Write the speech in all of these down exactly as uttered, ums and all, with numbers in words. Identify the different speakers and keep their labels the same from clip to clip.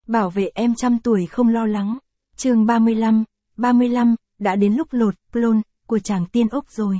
Speaker 1: Bảo vệ em trăm tuổi không lo lắng. Chương ba mươi lăm, ba mươi lăm, đã đến lúc lột clone của chàng tiên ốc rồi.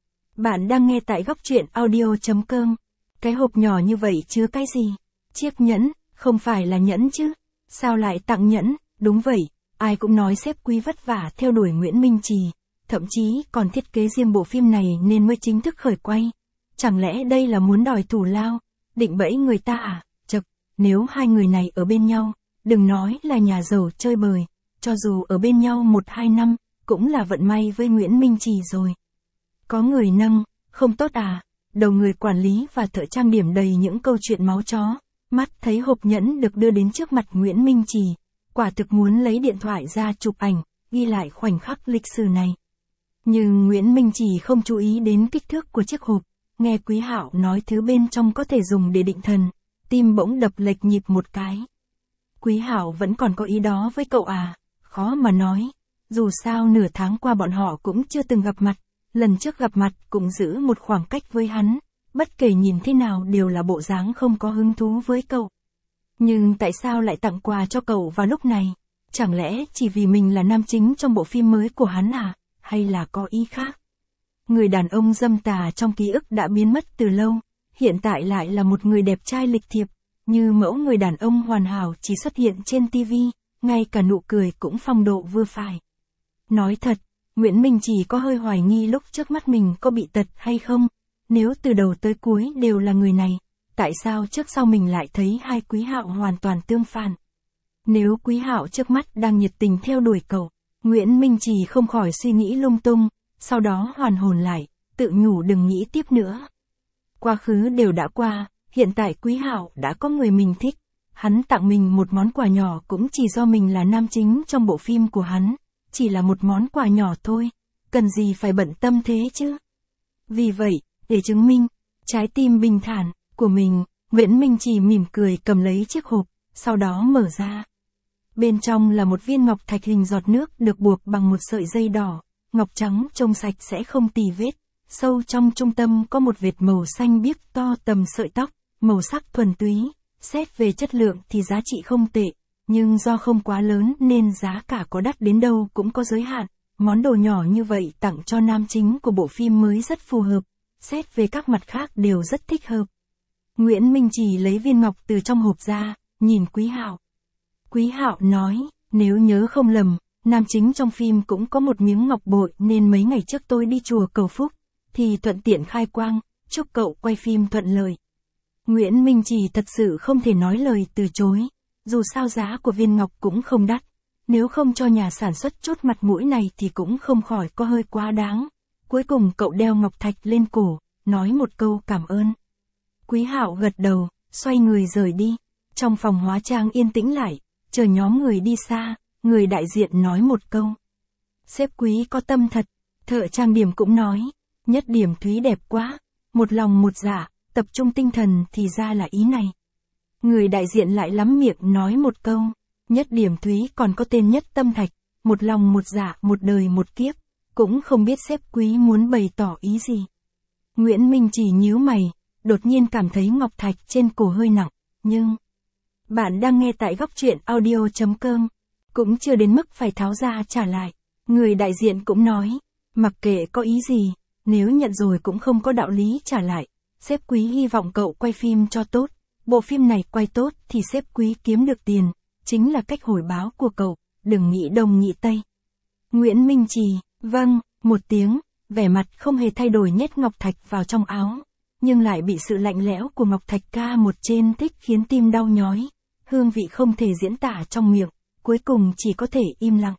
Speaker 1: Bạn đang nghe tại góc truyện audio chấm com. Cái hộp nhỏ như vậy chứa cái gì? Chiếc nhẫn, không phải là nhẫn chứ? Sao lại tặng nhẫn? Đúng vậy, ai cũng nói sếp Quý vất vả theo đuổi Nguyễn Minh Trì, thậm chí còn thiết kế riêng bộ phim này nên mới chính thức khởi quay. Chẳng lẽ đây là muốn đòi thù lao, định bẫy người ta à? Chậc, nếu hai người này ở bên nhau, đừng nói là nhà giàu chơi bời, cho dù ở bên nhau một hai năm, cũng là vận may với Nguyễn Minh Trì rồi. Có người nâng, không tốt à? Đầu người quản lý và thợ trang điểm đầy những câu chuyện máu chó, mắt thấy hộp nhẫn được đưa đến trước mặt Nguyễn Minh Trì, quả thực muốn lấy điện thoại ra chụp ảnh, ghi lại khoảnh khắc lịch sử này. Nhưng Nguyễn Minh Trì không chú ý đến kích thước của chiếc hộp, nghe Quý Hạo nói thứ bên trong có thể dùng để định thần, tim bỗng đập lệch nhịp một cái. Quý Hạo vẫn còn có ý đó với cậu à? Khó mà nói, dù sao nửa tháng qua bọn họ cũng chưa từng gặp mặt, lần trước gặp mặt cũng giữ một khoảng cách với hắn, bất kể nhìn thế nào đều là bộ dáng không có hứng thú với cậu. Nhưng tại sao lại tặng quà cho cậu vào lúc này? Chẳng lẽ chỉ vì mình là nam chính trong bộ phim mới của hắn à? Hay là có ý khác? Người đàn ông dâm tà trong ký ức đã biến mất từ lâu, hiện tại lại là một người đẹp trai lịch thiệp, như mẫu người đàn ông hoàn hảo chỉ xuất hiện trên ti vi, ngay cả nụ cười cũng phong độ vừa phải. Nói thật, Nguyễn Minh Trì có hơi hoài nghi lúc trước mắt mình có bị tật hay không, nếu từ đầu tới cuối đều là người này, tại sao trước sau mình lại thấy hai Quý Hạo hoàn toàn tương phản? Nếu Quý Hạo trước mắt đang nhiệt tình theo đuổi cậu, Nguyễn Minh Trì không khỏi suy nghĩ lung tung, sau đó hoàn hồn lại, tự nhủ đừng nghĩ tiếp nữa. Quá khứ đều đã qua, hiện tại Quý Hạo đã có người mình thích, hắn tặng mình một món quà nhỏ cũng chỉ do mình là nam chính trong bộ phim của hắn, chỉ là một món quà nhỏ thôi, cần gì phải bận tâm thế chứ? Vì vậy, để chứng minh trái tim bình thản của mình, Nguyễn Minh Trì mỉm cười cầm lấy chiếc hộp, sau đó mở ra. Bên trong là một viên ngọc thạch hình giọt nước được buộc bằng một sợi dây đỏ, ngọc trắng trông sạch sẽ không tì vết, sâu trong trung tâm có một vệt màu xanh biếc to tầm sợi tóc, màu sắc thuần túy, xét về chất lượng thì giá trị không tệ, nhưng do không quá lớn nên giá cả có đắt đến đâu cũng có giới hạn, món đồ nhỏ như vậy tặng cho nam chính của bộ phim mới rất phù hợp, xét về các mặt khác đều rất thích hợp. Nguyễn Minh Trì lấy viên ngọc từ trong hộp ra, nhìn Quý Hạo. Quý Hạo nói, nếu nhớ không lầm, nam chính trong phim cũng có một miếng ngọc bội nên mấy ngày trước tôi đi chùa cầu phúc, thì thuận tiện khai quang, chúc cậu quay phim thuận lợi. Nguyễn Minh Trì thật sự không thể nói lời từ chối, dù sao giá của viên ngọc cũng không đắt, nếu không cho nhà sản xuất chốt mặt mũi này thì cũng không khỏi có hơi quá đáng. Cuối cùng cậu đeo ngọc thạch lên cổ, nói một câu cảm ơn. Quý Hạo gật đầu, xoay người rời đi, trong phòng hóa trang yên tĩnh lại, chờ nhóm người đi xa, người đại diện nói một câu. Sếp Quý có tâm thật, thợ trang điểm cũng nói, Nhất Điểm Thúy đẹp quá, một lòng một dạ, tập trung tinh thần thì ra là ý này. Người đại diện lại lắm miệng nói một câu, Nhất Điểm Thúy còn có tên Nhất Tâm Thạch, một lòng một dạ một đời một kiếp, cũng không biết sếp Quý muốn bày tỏ ý gì. Nguyễn Minh Trì nhíu mày, đột nhiên cảm thấy ngọc thạch trên cổ hơi nặng, nhưng... Bạn đang nghe tại góc truyện audio chấm com, cũng chưa đến mức phải tháo ra trả lại. Người đại diện cũng nói, mặc kệ có ý gì, nếu nhận rồi cũng không có đạo lý trả lại. Sếp Quý hy vọng cậu quay phim cho tốt, bộ phim này quay tốt thì sếp Quý kiếm được tiền, chính là cách hồi báo của cậu, đừng nghĩ đông nghĩ tây. Nguyễn Minh Trì, vâng, một tiếng, vẻ mặt không hề thay đổi nhét ngọc thạch vào trong áo, nhưng lại bị sự lạnh lẽo của ngọc thạch ca một trên thích khiến tim đau nhói, hương vị không thể diễn tả trong miệng, cuối cùng chỉ có thể im lặng.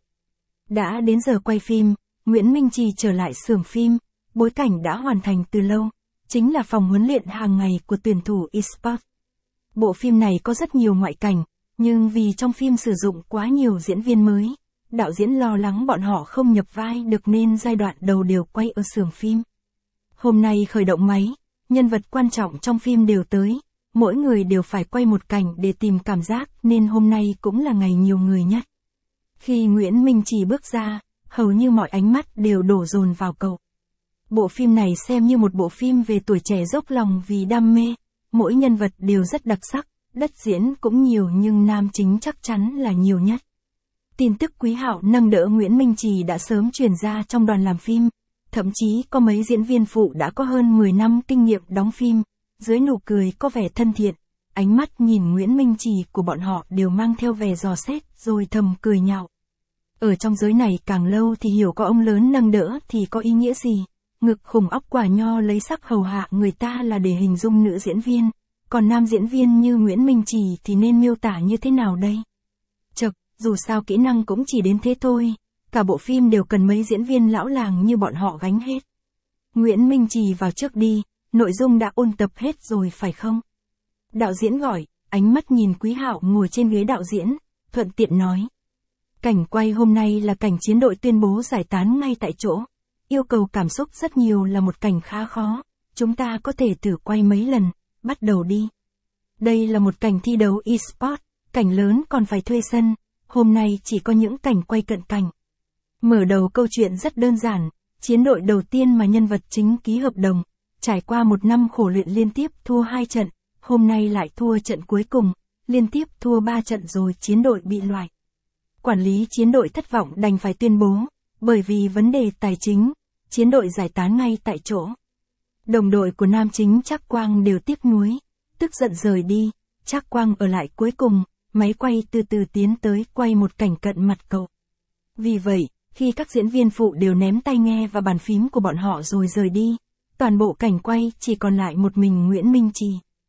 Speaker 1: Đã đến giờ quay phim, Nguyễn Minh Trì trở lại xưởng phim, bối cảnh đã hoàn thành từ lâu, chính là phòng huấn luyện hàng ngày của tuyển thủ eSports. Bộ phim này có rất nhiều ngoại cảnh, nhưng vì trong phim sử dụng quá nhiều diễn viên mới, đạo diễn lo lắng bọn họ không nhập vai được nên giai đoạn đầu đều quay ở xưởng phim. Hôm nay khởi động máy, nhân vật quan trọng trong phim đều tới, mỗi người đều phải quay một cảnh để tìm cảm giác nên hôm nay cũng là ngày nhiều người nhất. Khi Nguyễn Minh Trì bước ra, hầu như mọi ánh mắt đều đổ dồn vào cậu. Bộ phim này xem như một bộ phim về tuổi trẻ dốc lòng vì đam mê, mỗi nhân vật đều rất đặc sắc, đất diễn cũng nhiều nhưng nam chính chắc chắn là nhiều nhất. Tin tức Quý Hạo nâng đỡ Nguyễn Minh Trì đã sớm truyền ra trong đoàn làm phim, thậm chí có mấy diễn viên phụ đã có hơn mười năm kinh nghiệm đóng phim, dưới nụ cười có vẻ thân thiện, ánh mắt nhìn Nguyễn Minh Trì của bọn họ đều mang theo vẻ dò xét rồi thầm cười nhạo. Ở trong giới này càng lâu thì hiểu có ông lớn nâng đỡ thì có ý nghĩa gì, ngực khủng óc quả nho lấy sắc hầu hạ người ta là để hình dung nữ diễn viên, còn nam diễn viên như Nguyễn Minh Trì thì nên miêu tả như thế nào đây? Chật, dù sao kỹ năng cũng chỉ đến thế thôi, cả bộ phim đều cần mấy diễn viên lão làng như bọn họ gánh hết. Nguyễn Minh Trì vào trước đi, nội dung đã ôn tập hết rồi phải không? Đạo diễn gọi, ánh mắt nhìn Quý Hạo ngồi trên ghế đạo diễn, thuận tiện nói. Cảnh quay hôm nay là cảnh chiến đội tuyên bố giải tán ngay tại chỗ. Yêu cầu cảm xúc rất nhiều là một cảnh khá khó, chúng ta có thể thử quay mấy lần, bắt đầu đi. Đây là một cảnh thi đấu e-sport, cảnh lớn còn phải thuê sân, hôm nay chỉ có những cảnh quay cận cảnh. Mở đầu câu chuyện rất đơn giản, chiến đội đầu tiên mà nhân vật chính ký hợp đồng, trải qua một năm khổ luyện liên tiếp thua hai trận, hôm nay lại thua trận cuối cùng, liên tiếp thua ba trận rồi chiến đội bị loại. Quản lý chiến đội thất vọng đành phải tuyên bố, bởi vì vấn đề tài chính, chiến đội giải tán ngay tại chỗ. Đồng đội của nam chính Trác Quang đều tiếc nuối, tức giận rời đi, Trác Quang ở lại cuối cùng, máy quay từ từ tiến tới quay một cảnh cận mặt cậu. Vì vậy, khi các diễn viên phụ đều ném tai nghe và bàn phím của bọn họ rồi rời đi, toàn bộ cảnh quay chỉ còn lại một mình Nguyễn Minh Trì.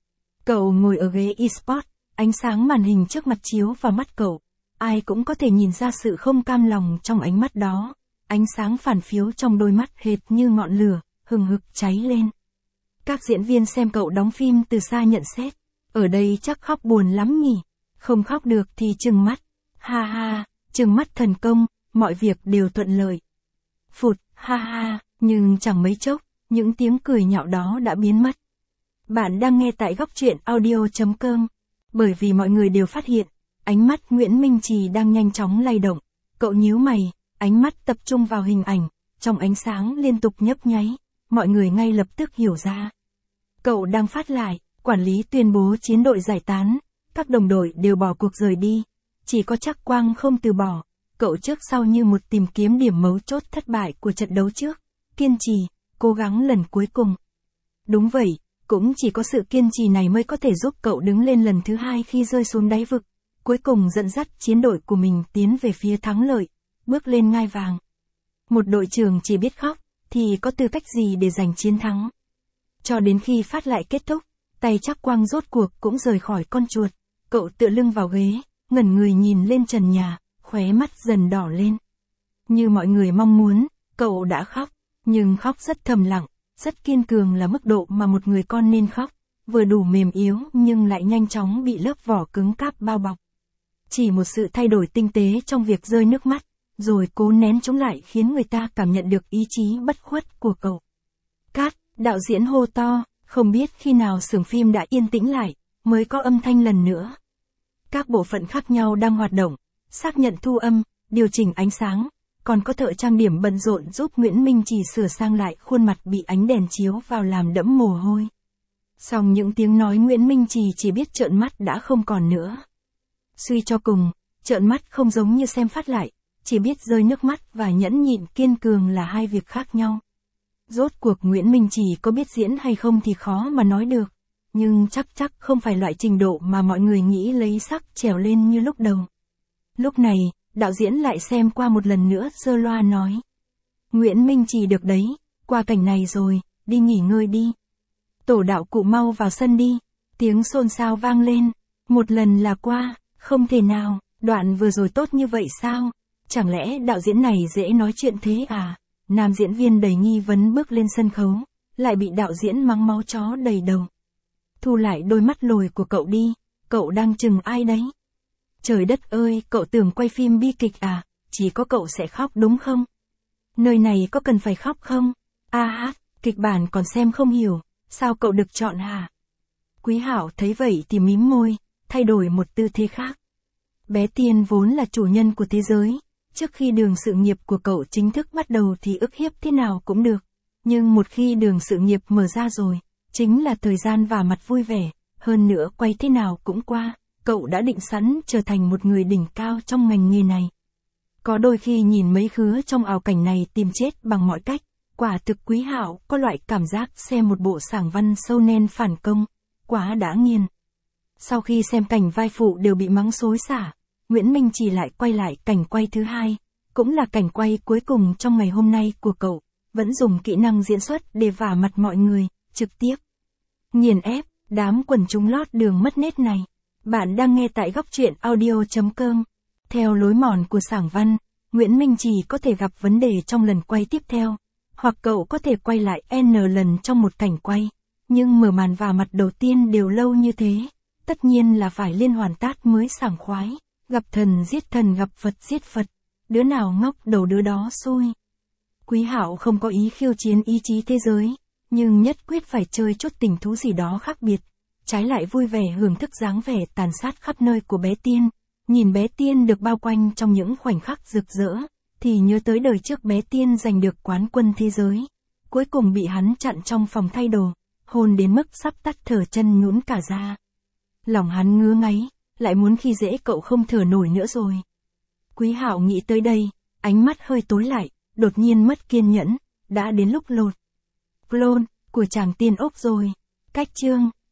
Speaker 1: Cậu ngồi ở ghế e-sport, ánh sáng màn hình trước mặt chiếu vào mắt cậu. Ai cũng có thể nhìn ra sự không cam lòng trong ánh mắt đó, ánh sáng phản phiếu trong đôi mắt hệt như ngọn lửa, hừng hực cháy lên. Các diễn viên xem cậu đóng phim từ xa nhận xét, ở đây chắc khóc buồn lắm nhỉ, không khóc được thì trừng mắt, ha ha, trừng mắt thần công, mọi việc đều thuận lợi. Phụt, ha ha, nhưng chẳng mấy chốc, những tiếng cười nhạo đó đã biến mất. Bạn đang nghe tại góc truyện audio chấm com, bởi vì mọi người đều phát hiện, ánh mắt Nguyễn Minh Trì đang nhanh chóng lay động, cậu nhíu mày, ánh mắt tập trung vào hình ảnh, trong ánh sáng liên tục nhấp nháy, mọi người ngay lập tức hiểu ra. Cậu đang phát lại, quản lý tuyên bố chiến đội giải tán, các đồng đội đều bỏ cuộc rời đi, chỉ có Trác Quang không từ bỏ, cậu trước sau như một tìm kiếm điểm mấu chốt thất bại của trận đấu trước, kiên trì, cố gắng lần cuối cùng. Đúng vậy, cũng chỉ có sự kiên trì này mới có thể giúp cậu đứng lên lần thứ hai khi rơi xuống đáy vực. Cuối cùng dẫn dắt chiến đội của mình tiến về phía thắng lợi, bước lên ngai vàng. Một đội trưởng chỉ biết khóc, thì có tư cách gì để giành chiến thắng. Cho đến khi phát lại kết thúc, tay Trác Quang rốt cuộc cũng rời khỏi con chuột, cậu tựa lưng vào ghế, ngẩn người nhìn lên trần nhà, khóe mắt dần đỏ lên. Như mọi người mong muốn, cậu đã khóc, nhưng khóc rất thầm lặng, rất kiên cường là mức độ mà một người con nên khóc, vừa đủ mềm yếu nhưng lại nhanh chóng bị lớp vỏ cứng cáp bao bọc. Chỉ một sự thay đổi tinh tế trong việc rơi nước mắt, rồi cố nén chúng lại khiến người ta cảm nhận được ý chí bất khuất của cậu. Cát, đạo diễn hô to, không biết khi nào xưởng phim đã yên tĩnh lại, mới có âm thanh lần nữa. Các bộ phận khác nhau đang hoạt động, xác nhận thu âm, điều chỉnh ánh sáng, còn có thợ trang điểm bận rộn giúp Nguyễn Minh Trì sửa sang lại khuôn mặt bị ánh đèn chiếu vào làm đẫm mồ hôi. Song những tiếng nói Nguyễn Minh Trì chỉ biết trợn mắt đã không còn nữa. Suy cho cùng, trợn mắt không giống như xem phát lại, chỉ biết rơi nước mắt và nhẫn nhịn kiên cường là hai việc khác nhau. Rốt cuộc Nguyễn Minh Trì có biết diễn hay không thì khó mà nói được, nhưng chắc chắc không phải loại trình độ mà mọi người nghĩ lấy sắc trèo lên như lúc đầu. Lúc này, đạo diễn lại xem qua một lần nữa giơ loa nói. Nguyễn Minh Trì được đấy, qua cảnh này rồi, đi nghỉ ngơi đi. Tổ đạo cụ mau vào sân đi, tiếng xôn xao vang lên, một lần là qua. Không thể nào, đoạn vừa rồi tốt như vậy sao? Chẳng lẽ đạo diễn này dễ nói chuyện thế à? Nam diễn viên đầy nghi vấn bước lên sân khấu, lại bị đạo diễn mắng máu chó đầy đầu. Thu lại đôi mắt lồi của cậu đi, cậu đang chừng ai đấy? Trời đất ơi, cậu tưởng quay phim bi kịch à? Chỉ có cậu sẽ khóc đúng không? Nơi này có cần phải khóc không? A hát, kịch bản còn xem không hiểu, sao cậu được chọn hả? Quý Hạo thấy vậy thì mím môi, thay đổi một tư thế khác. Bé Tiên vốn là chủ nhân của thế giới, trước khi đường sự nghiệp của cậu chính thức bắt đầu thì ức hiếp thế nào cũng được, nhưng một khi đường sự nghiệp mở ra rồi, chính là thời gian vả mặt vui vẻ, Hơn nữa quay thế nào cũng qua, cậu đã định sẵn trở thành một người đỉnh cao trong ngành nghề này. Có đôi khi nhìn mấy khứa trong ảo cảnh này tìm chết bằng mọi cách, quả thực Quý Hạo có loại cảm giác xem một bộ sảng văn sâu nen phản công, quá đã nghiền. Sau khi xem cảnh vai phụ đều bị mắng xối xả, Nguyễn Minh chỉ lại quay lại cảnh quay thứ hai, cũng là cảnh quay cuối cùng trong ngày hôm nay của cậu, vẫn dùng kỹ năng diễn xuất để vả mặt mọi người, trực tiếp nghiền ép đám quần chúng lót đường mất nết này. Bạn đang nghe tại góc truyện audio.com. Theo lối mòn của sảng văn, Nguyễn Minh chỉ có thể gặp vấn đề trong lần quay tiếp theo, hoặc cậu có thể quay lại N lần trong một cảnh quay, nhưng mở màn và mặt đầu tiên đều lâu như thế, tất nhiên là phải liên hoàn tát mới sảng khoái, gặp thần giết thần gặp Phật giết Phật, đứa nào ngốc đầu đứa đó xui. Quý Hạo không có ý khiêu chiến ý chí thế giới, nhưng nhất quyết phải chơi chút tình thú gì đó khác biệt, trái lại vui vẻ hưởng thức dáng vẻ tàn sát khắp nơi của bé Tiên. Nhìn bé Tiên được bao quanh trong những khoảnh khắc rực rỡ, thì nhớ tới đời trước bé Tiên giành được quán quân thế giới. Cuối cùng bị hắn chặn trong phòng thay đồ, hôn đến mức sắp tắt thở chân nhũn cả ra. Lòng hắn ngứa ngáy, lại muốn khi dễ cậu không thở nổi nữa rồi. Quý Hạo nghĩ tới đây, ánh mắt hơi tối lại, đột nhiên mất kiên nhẫn, đã đến lúc lột plon của chàng tiên ốc rồi. Cách chương